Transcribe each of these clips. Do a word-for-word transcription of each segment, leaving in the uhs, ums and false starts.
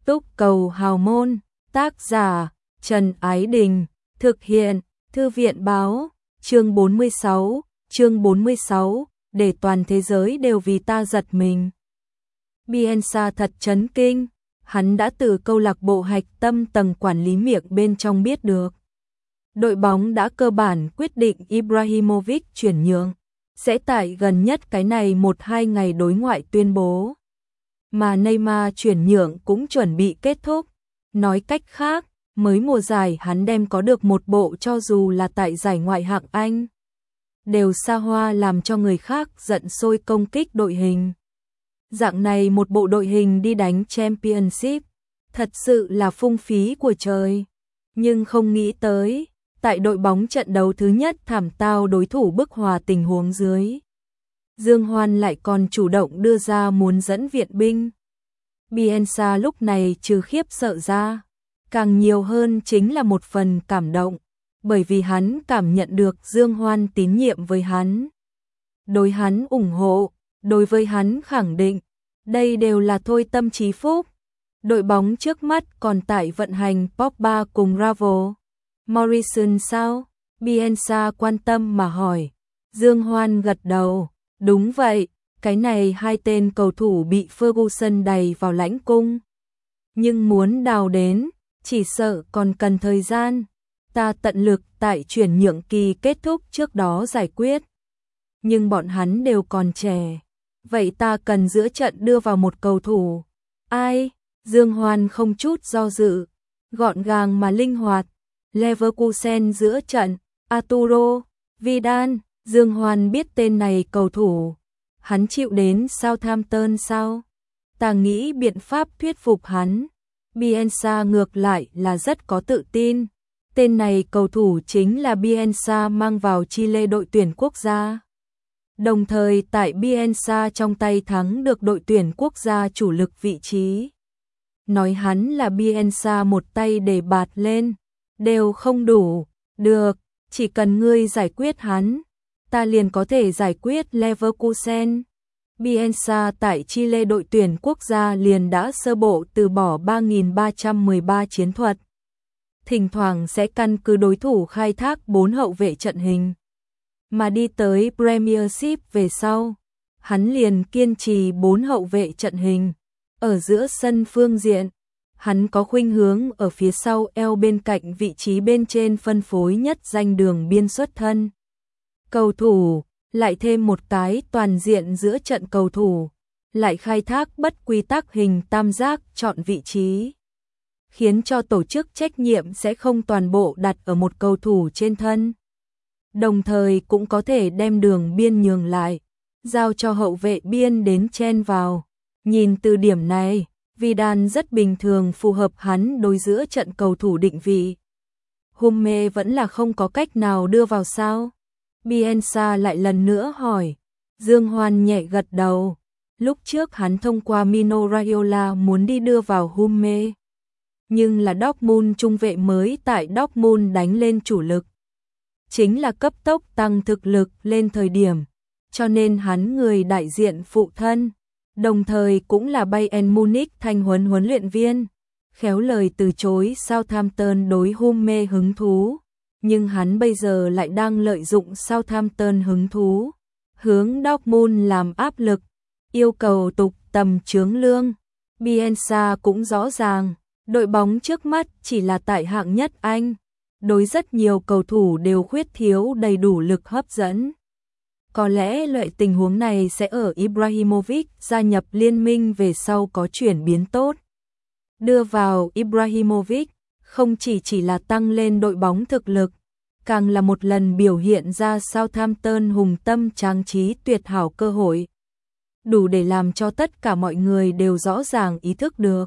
Túc cầu hào môn, tác giả, Trần Ái Đình, thực hiện, Thư viện báo, chương bốn mươi sáu, chương bốn mươi sáu, để toàn thế giới đều vì ta giật mình. Bielsa thật chấn kinh, hắn đã từ câu lạc bộ hạch tâm tầng quản lý miệng bên trong biết được. Đội bóng đã cơ bản quyết định Ibrahimovic chuyển nhượng, sẽ tại gần nhất cái này một hai ngày đối ngoại tuyên bố. Mà Neymar chuyển nhượng cũng chuẩn bị kết thúc. Nói cách khác, mới mùa giải hắn đem có được một bộ cho dù là tại giải ngoại hạng Anh. Đều xa hoa làm cho người khác giận sôi công kích đội hình. Dạng này một bộ đội hình đi đánh Championship, thật sự là phung phí của trời. Nhưng không nghĩ tới, tại đội bóng trận đấu thứ nhất thảm tao đối thủ bức hòa tình huống dưới. Dương Hoan lại còn chủ động đưa ra muốn dẫn viện binh. Bielsa lúc này trừ khiếp sợ ra, càng nhiều hơn chính là một phần cảm động, bởi vì hắn cảm nhận được Dương Hoan tín nhiệm với hắn. Đối hắn ủng hộ, đối với hắn khẳng định, đây đều là thôi tâm trí phúc. Đội bóng trước mắt còn tại vận hành Pogba cùng Ravo. Morrison sao? Bielsa quan tâm mà hỏi. Dương Hoan gật đầu. Đúng vậy, cái này hai tên cầu thủ bị Ferguson đày vào lãnh cung. Nhưng muốn đào đến, chỉ sợ còn cần thời gian. Ta tận lực tại chuyển nhượng kỳ kết thúc trước đó giải quyết. Nhưng bọn hắn đều còn trẻ. Vậy ta cần giữa trận đưa vào một cầu thủ. Ai? Dương Hoan không chút do dự. Gọn gàng mà linh hoạt. Leverkusen giữa trận. Arturo Vidal. Dương Hoan biết tên này cầu thủ. Hắn chịu đến Southampton sao? Ta nghĩ biện pháp thuyết phục hắn. Bielsa ngược lại là rất có tự tin. Tên này cầu thủ chính là Bielsa mang vào Chile đội tuyển quốc gia. Đồng thời tại Bielsa trong tay thắng được đội tuyển quốc gia chủ lực vị trí. Nói hắn là Bielsa một tay để bạt lên. Đều không đủ. Được, chỉ cần ngươi giải quyết hắn, ta liền có thể giải quyết Leverkusen. Bielsa tại Chile đội tuyển quốc gia liền đã sơ bộ từ bỏ ba nghìn ba trăm mười ba chiến thuật. Thỉnh thoảng sẽ căn cứ đối thủ khai thác bốn hậu vệ trận hình. Mà đi tới Premiership về sau, hắn liền kiên trì bốn hậu vệ trận hình. Ở giữa sân phương diện, hắn có khuynh hướng ở phía sau eo bên cạnh vị trí bên trên phân phối nhất danh đường biên xuất thân. Cầu thủ, lại thêm một cái toàn diện giữa trận cầu thủ, lại khai thác bất quy tắc hình tam giác chọn vị trí. Khiến cho tổ chức trách nhiệm sẽ không toàn bộ đặt ở một cầu thủ trên thân. Đồng thời cũng có thể đem đường biên nhường lại, giao cho hậu vệ biên đến chen vào. Nhìn từ điểm này, Vidal rất bình thường phù hợp hắn đối giữa trận cầu thủ định vị. Humme vẫn là không có cách nào đưa vào sao? Bielsa lại lần nữa hỏi. Dương Hoan nhẹ gật đầu. Lúc trước hắn thông qua Mino Raiola muốn đi đưa vào Humme. Nhưng là Dortmund trung vệ mới tại Dortmund đánh lên chủ lực. Chính là cấp tốc tăng thực lực lên thời điểm. Cho nên hắn người đại diện phụ thân. Đồng thời cũng là Bayern Munich thanh huấn huấn luyện viên. Khéo lời từ chối Southampton đối Humme hứng thú. Nhưng hắn bây giờ lại đang lợi dụng Southampton hứng thú. Hướng Dortmund làm áp lực. Yêu cầu tục tầm chướng lương. Bielsa cũng rõ ràng. Đội bóng trước mắt chỉ là tại hạng nhất Anh. Đối rất nhiều cầu thủ đều khuyết thiếu đầy đủ lực hấp dẫn. Có lẽ loại tình huống này sẽ ở Ibrahimovic gia nhập liên minh về sau có chuyển biến tốt. Đưa vào Ibrahimovic không chỉ chỉ là tăng lên đội bóng thực lực, càng là một lần biểu hiện ra Southampton hùng tâm tráng trí tuyệt hảo cơ hội. Đủ để làm cho tất cả mọi người đều rõ ràng ý thức được.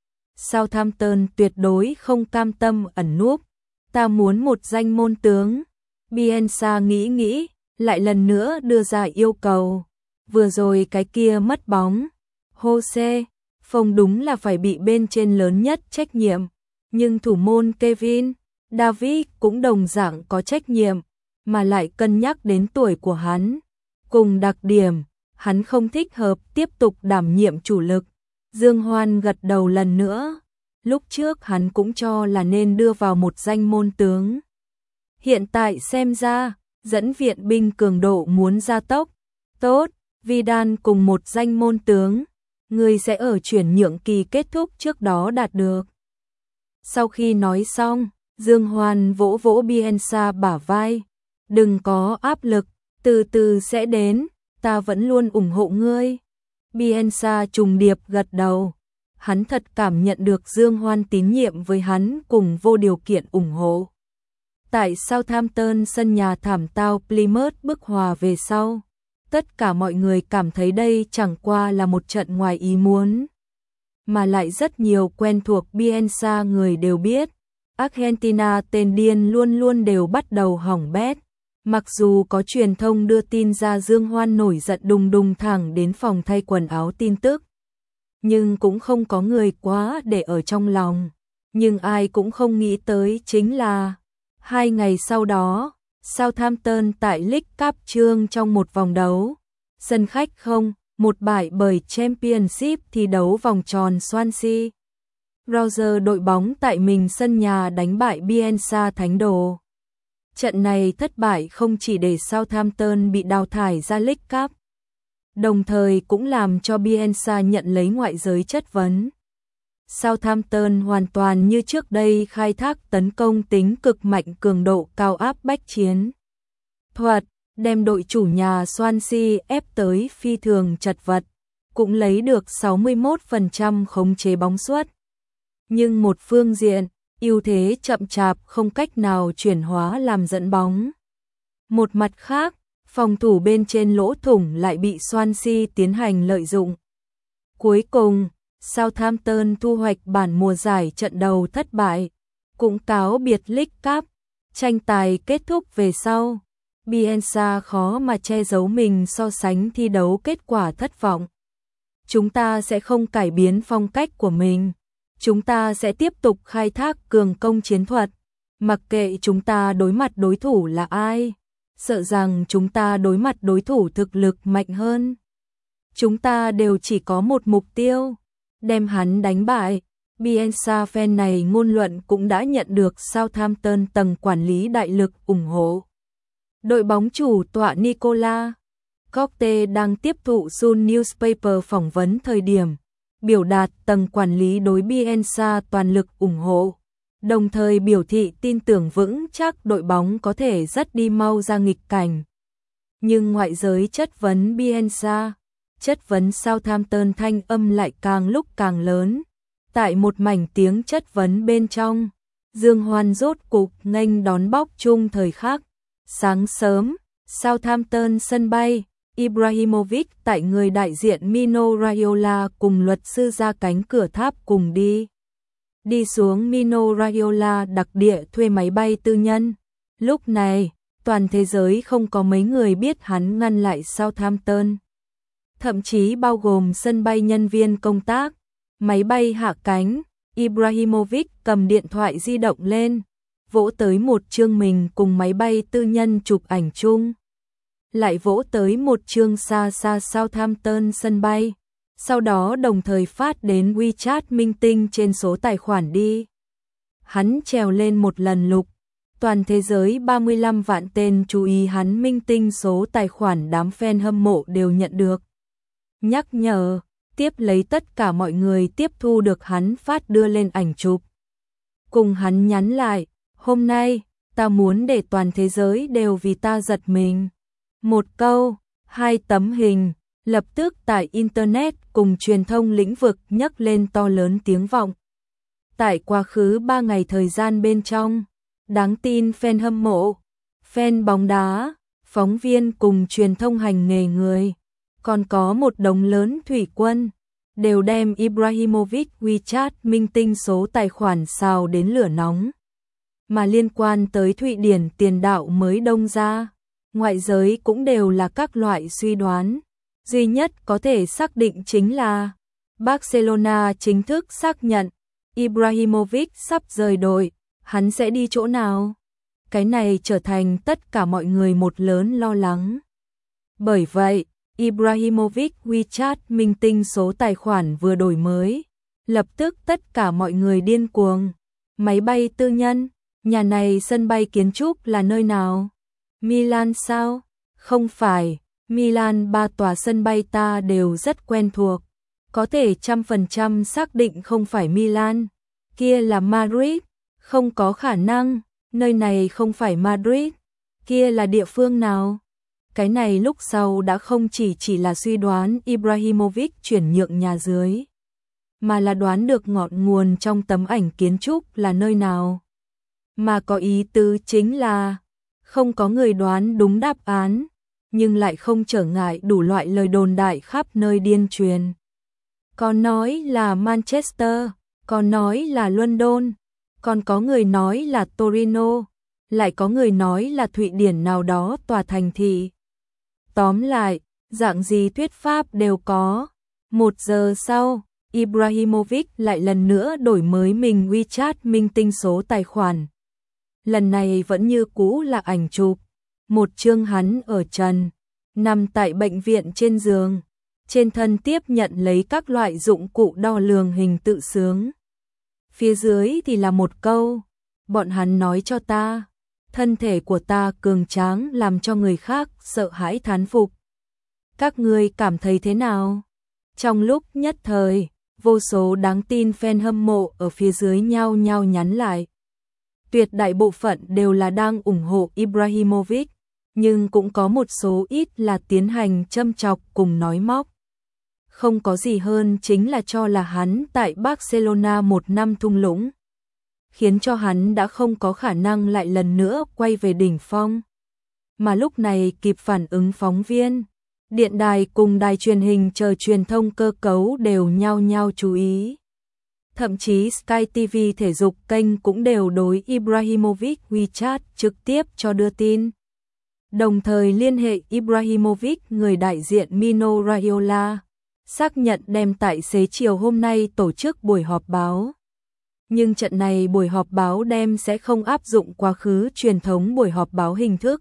Southampton tuyệt đối không cam tâm ẩn núp. Ta muốn một danh môn tướng. Bielsa nghĩ nghĩ, lại lần nữa đưa ra yêu cầu. Vừa rồi cái kia mất bóng. Jose, Phong đúng là phải bị bên trên lớn nhất trách nhiệm. Nhưng thủ môn Kevin, David cũng đồng dạng có trách nhiệm. Mà lại cân nhắc đến tuổi của hắn. Cùng đặc điểm, hắn không thích hợp tiếp tục đảm nhiệm chủ lực. Dương Hoan gật đầu lần nữa. Lúc trước hắn cũng cho là nên đưa vào một danh môn tướng. Hiện tại xem ra, dẫn viện binh cường độ muốn gia tốc. Tốt, Vidal cùng một danh môn tướng, người sẽ ở chuyển nhượng kỳ kết thúc trước đó đạt được. Sau khi nói xong, Dương Hoan vỗ vỗ Bielsa bả vai. Đừng có áp lực, từ từ sẽ đến, ta vẫn luôn ủng hộ ngươi. Bielsa trùng điệp gật đầu. Hắn thật cảm nhận được Dương Hoan tín nhiệm với hắn cùng vô điều kiện ủng hộ. Tại Southampton sân nhà thảm tao Plymouth bức hòa về sau, tất cả mọi người cảm thấy đây chẳng qua là một trận ngoài ý muốn. Mà lại rất nhiều quen thuộc Bielsa người đều biết, Argentina tên điên luôn luôn đều bắt đầu hỏng bét. Mặc dù có truyền thông đưa tin ra Dương Hoan nổi giận đùng đùng thẳng đến phòng thay quần áo tin tức, nhưng cũng không có người quá để ở trong lòng. Nhưng ai cũng không nghĩ tới chính là hai ngày sau đó, Southampton tại League Cup chương trong một vòng đấu, sân khách không, một bại bởi Championship thi đấu vòng tròn Swansea. Roger đội bóng tại mình sân nhà đánh bại Bielsa Thánh Đồ. Trận này thất bại không chỉ để Southampton bị đào thải ra League Cup, đồng thời cũng làm cho Bielsa nhận lấy ngoại giới chất vấn. Southampton hoàn toàn như trước đây khai thác tấn công tính cực mạnh cường độ cao áp bách chiến thuật, đem đội chủ nhà Swansea ép tới phi thường chật vật, cũng lấy được sáu mươi mốt phần trăm khống chế bóng suất. Nhưng một phương diện, ưu thế chậm chạp không cách nào chuyển hóa làm dẫn bóng. Một mặt khác, phòng thủ bên trên lỗ thủng lại bị Swansea tiến hành lợi dụng. Cuối cùng, Southampton thu hoạch bản mùa giải trận đầu thất bại, cũng cáo biệt League Cup. Tranh tài kết thúc về sau, Bielsa khó mà che giấu mình so sánh thi đấu kết quả thất vọng. Chúng ta sẽ không cải biến phong cách của mình. Chúng ta sẽ tiếp tục khai thác cường công chiến thuật, mặc kệ chúng ta đối mặt đối thủ là ai, sợ rằng chúng ta đối mặt đối thủ thực lực mạnh hơn. Chúng ta đều chỉ có một mục tiêu, đem hắn đánh bại. Bielsa fan này ngôn luận cũng đã nhận được Southampton tầng quản lý đại lực ủng hộ. Đội bóng chủ tọa Nicola Cote đang tiếp thụ Sun Newspaper phỏng vấn thời điểm biểu đạt tầng quản lý đối Bielsa toàn lực ủng hộ, đồng thời biểu thị tin tưởng vững chắc đội bóng có thể rất đi mau ra nghịch cảnh. Nhưng ngoại giới chất vấn Bielsa, chất vấn Southampton thanh âm lại càng lúc càng lớn. Tại một mảnh tiếng chất vấn bên trong, Dương Hoan rốt cục nghênh đón bóc chung thời khắc. Sáng sớm, Southampton sân bay, Ibrahimovic tại người đại diện Mino Raiola cùng luật sư ra cánh cửa tháp cùng đi. Đi xuống Mino Raiola đặc địa thuê máy bay tư nhân. Lúc này, toàn thế giới không có mấy người biết hắn ngăn lại Southampton. Thậm chí bao gồm sân bay nhân viên công tác. Máy bay hạ cánh, Ibrahimovic cầm điện thoại di động lên, vỗ tới một chương mình cùng máy bay tư nhân chụp ảnh chung. Lại vỗ tới một chương xa xa Southampton sân bay, sau đó đồng thời phát đến WeChat minh tinh trên số tài khoản đi. Hắn trèo lên một lần lục, toàn thế giới ba mươi lăm vạn tên chú ý hắn minh tinh số tài khoản, đám fan hâm mộ đều nhận được nhắc nhở, tiếp lấy tất cả mọi người tiếp thu được hắn phát đưa lên ảnh chụp. Cùng hắn nhắn lại, hôm nay, ta muốn để toàn thế giới đều vì ta giật mình. Một câu, hai tấm hình, lập tức tại Internet cùng truyền thông lĩnh vực nhấc lên to lớn tiếng vọng. Tại quá khứ ba ngày thời gian bên trong, đáng tin fan hâm mộ, fan bóng đá, phóng viên cùng truyền thông hành nghề người, còn có một đống lớn thủy quân, đều đem Ibrahimovic WeChat minh tinh số tài khoản xào đến lửa nóng. Mà liên quan tới Thụy Điển tiền đạo mới đông ra, ngoại giới cũng đều là các loại suy đoán. Duy nhất có thể xác định chính là Barcelona chính thức xác nhận Ibrahimovic sắp rời đội, hắn sẽ đi chỗ nào? Cái này trở thành tất cả mọi người một lớn lo lắng. Bởi vậy, Ibrahimovic WeChat minh tinh số tài khoản vừa đổi mới. Lập tức tất cả mọi người điên cuồng. Máy bay tư nhân, nhà này sân bay kiến trúc là nơi nào? Milan sao? Không phải, Milan ba tòa sân bay ta đều rất quen thuộc. Có thể trăm phần trăm xác định không phải Milan, kia là Madrid, không có khả năng, nơi này không phải Madrid, kia là địa phương nào? Cái này lúc sau đã không chỉ chỉ là suy đoán Ibrahimovic chuyển nhượng nhà dưới, mà là đoán được ngọn nguồn trong tấm ảnh kiến trúc là nơi nào. Mà có ý tứ chính là, không có người đoán đúng đáp án, nhưng lại không trở ngại đủ loại lời đồn đại khắp nơi điên truyền. Còn nói là Manchester, còn nói là London, còn có người nói là Torino, lại có người nói là Thụy Điển nào đó tòa thành thị. Tóm lại, dạng gì thuyết pháp đều có. Một giờ sau, Ibrahimovic lại lần nữa đổi mới mình WeChat minh tinh số tài khoản. Lần này vẫn như cũ là ảnh chụp, một chương hắn ở trần, nằm tại bệnh viện trên giường, trên thân tiếp nhận lấy các loại dụng cụ đo lường hình tự xướng. Phía dưới thì là một câu, bọn hắn nói cho ta, thân thể của ta cường tráng làm cho người khác sợ hãi thán phục. Các ngươi cảm thấy thế nào? Trong lúc nhất thời, vô số đáng tin fan hâm mộ ở phía dưới nhao nhao nhắn lại. Tuyệt đại bộ phận đều là đang ủng hộ Ibrahimovic, nhưng cũng có một số ít là tiến hành châm chọc cùng nói móc. Không có gì hơn chính là cho là hắn tại Barcelona một năm thung lũng, khiến cho hắn đã không có khả năng lại lần nữa quay về đỉnh phong. Mà lúc này kịp phản ứng phóng viên, điện đài cùng đài truyền hình chờ truyền thông cơ cấu đều nhao nhao chú ý. Thậm chí Sky ti vi thể dục kênh cũng đều đối Ibrahimovic WeChat trực tiếp cho đưa tin. Đồng thời liên hệ Ibrahimovic người đại diện Mino Raiola, xác nhận đem tại xế chiều hôm nay tổ chức buổi họp báo. Nhưng trận này buổi họp báo đem sẽ không áp dụng quá khứ truyền thống buổi họp báo hình thức,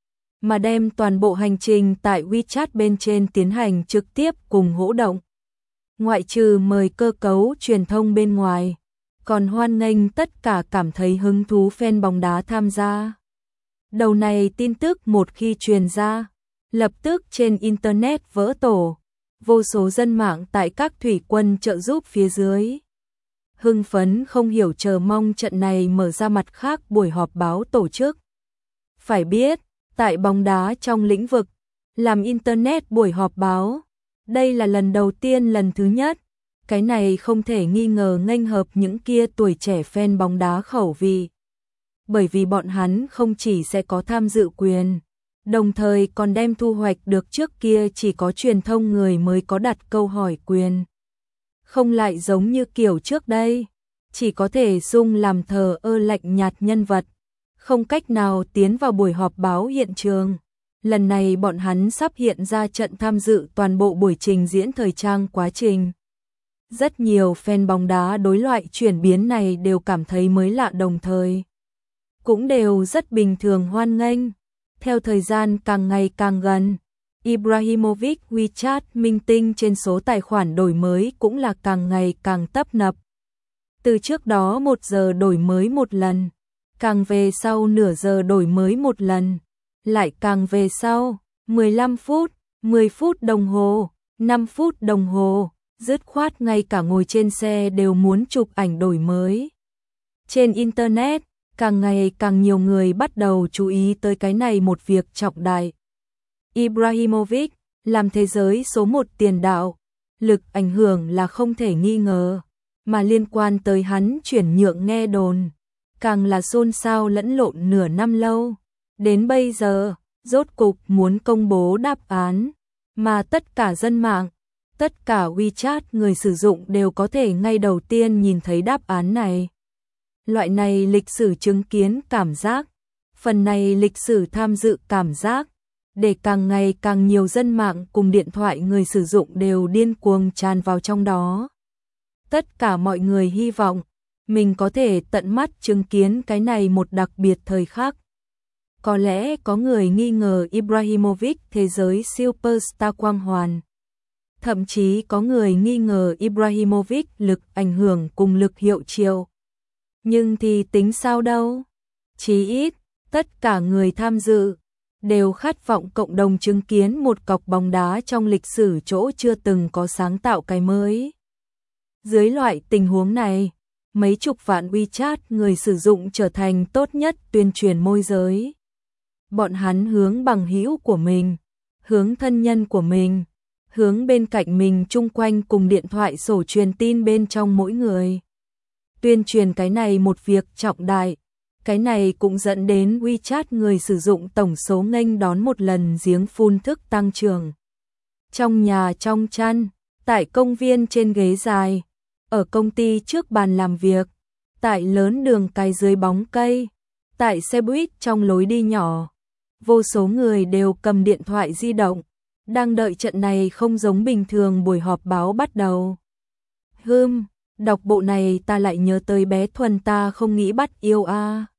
mà đem toàn bộ hành trình tại WeChat bên trên tiến hành trực tiếp cùng hỗ động. Ngoại trừ mời cơ cấu truyền thông bên ngoài, còn hoan nghênh tất cả cảm thấy hứng thú fan bóng đá tham gia. Đầu này tin tức một khi truyền ra, lập tức trên Internet vỡ tổ, vô số dân mạng tại các thủy quân trợ giúp phía dưới. Hưng phấn không hiểu chờ mong trận này mở ra mặt khác buổi họp báo tổ chức. Phải biết, tại bóng đá trong lĩnh vực, làm Internet buổi họp báo, đây là lần đầu tiên lần thứ nhất, cái này không thể nghi ngờ nghênh hợp những kia tuổi trẻ fan bóng đá khẩu vị. Bởi vì bọn hắn không chỉ sẽ có tham dự quyền, đồng thời còn đem thu hoạch được trước kia chỉ có truyền thông người mới có đặt câu hỏi quyền. Không lại giống như kiểu trước đây, chỉ có thể sung làm thờ ơ lạnh nhạt nhân vật, không cách nào tiến vào buổi họp báo hiện trường. Lần này bọn hắn sắp hiện ra trận tham dự toàn bộ buổi trình diễn thời trang quá trình. Rất nhiều fan bóng đá đối loại chuyển biến này đều cảm thấy mới lạ, đồng thời cũng đều rất bình thường hoan nghênh. Theo thời gian càng ngày càng gần, Ibrahimovic WeChat minh tinh trên số tài khoản đổi mới cũng là càng ngày càng tấp nập. Từ trước đó một giờ đổi mới một lần, càng về sau nửa giờ đổi mới một lần, lại càng về sau mười lăm phút, mười phút đồng hồ, năm phút đồng hồ, dứt khoát ngay cả ngồi trên xe đều muốn chụp ảnh đổi mới. Trên Internet, càng ngày càng nhiều người bắt đầu chú ý tới cái này một việc trọng đại. Ibrahimovic làm thế giới số một tiền đạo, lực ảnh hưởng là không thể nghi ngờ, mà liên quan tới hắn chuyển nhượng nghe đồn, càng là xôn xao lẫn lộn nửa năm lâu. Đến bây giờ, rốt cục muốn công bố đáp án, mà tất cả dân mạng, tất cả WeChat người sử dụng đều có thể ngay đầu tiên nhìn thấy đáp án này. Loại này lịch sử chứng kiến cảm giác, phần này lịch sử tham dự cảm giác, để càng ngày càng nhiều dân mạng cùng điện thoại người sử dụng đều điên cuồng tràn vào trong đó. Tất cả mọi người hy vọng mình có thể tận mắt chứng kiến cái này một đặc biệt thời khắc. Có lẽ có người nghi ngờ Ibrahimovic thế giới superstar quang hoàn. Thậm chí có người nghi ngờ Ibrahimovic lực ảnh hưởng cùng lực hiệu triệu. Nhưng thì tính sao đâu? Chí ít, tất cả người tham dự đều khát vọng cộng đồng chứng kiến một cọc bóng đá trong lịch sử chỗ chưa từng có sáng tạo cái mới. Dưới loại tình huống này, mấy chục vạn WeChat người sử dụng trở thành tốt nhất tuyên truyền môi giới. Bọn hắn hướng bằng hữu của mình, hướng thân nhân của mình, hướng bên cạnh mình chung quanh cùng điện thoại sổ truyền tin bên trong mỗi người. Tuyên truyền cái này một việc trọng đại, cái này cũng dẫn đến WeChat người sử dụng tổng số nghênh đón một lần giếng phun thức tăng trưởng. Trong nhà trong chăn, tại công viên trên ghế dài, ở công ty trước bàn làm việc, tại lớn đường cái dưới bóng cây, tại xe buýt trong lối đi nhỏ. Vô số người đều cầm điện thoại di động, đang đợi trận này không giống bình thường buổi họp báo bắt đầu. Hừm, đọc bộ này ta lại nhớ tới bé Thuần ta không nghĩ bắt yêu a.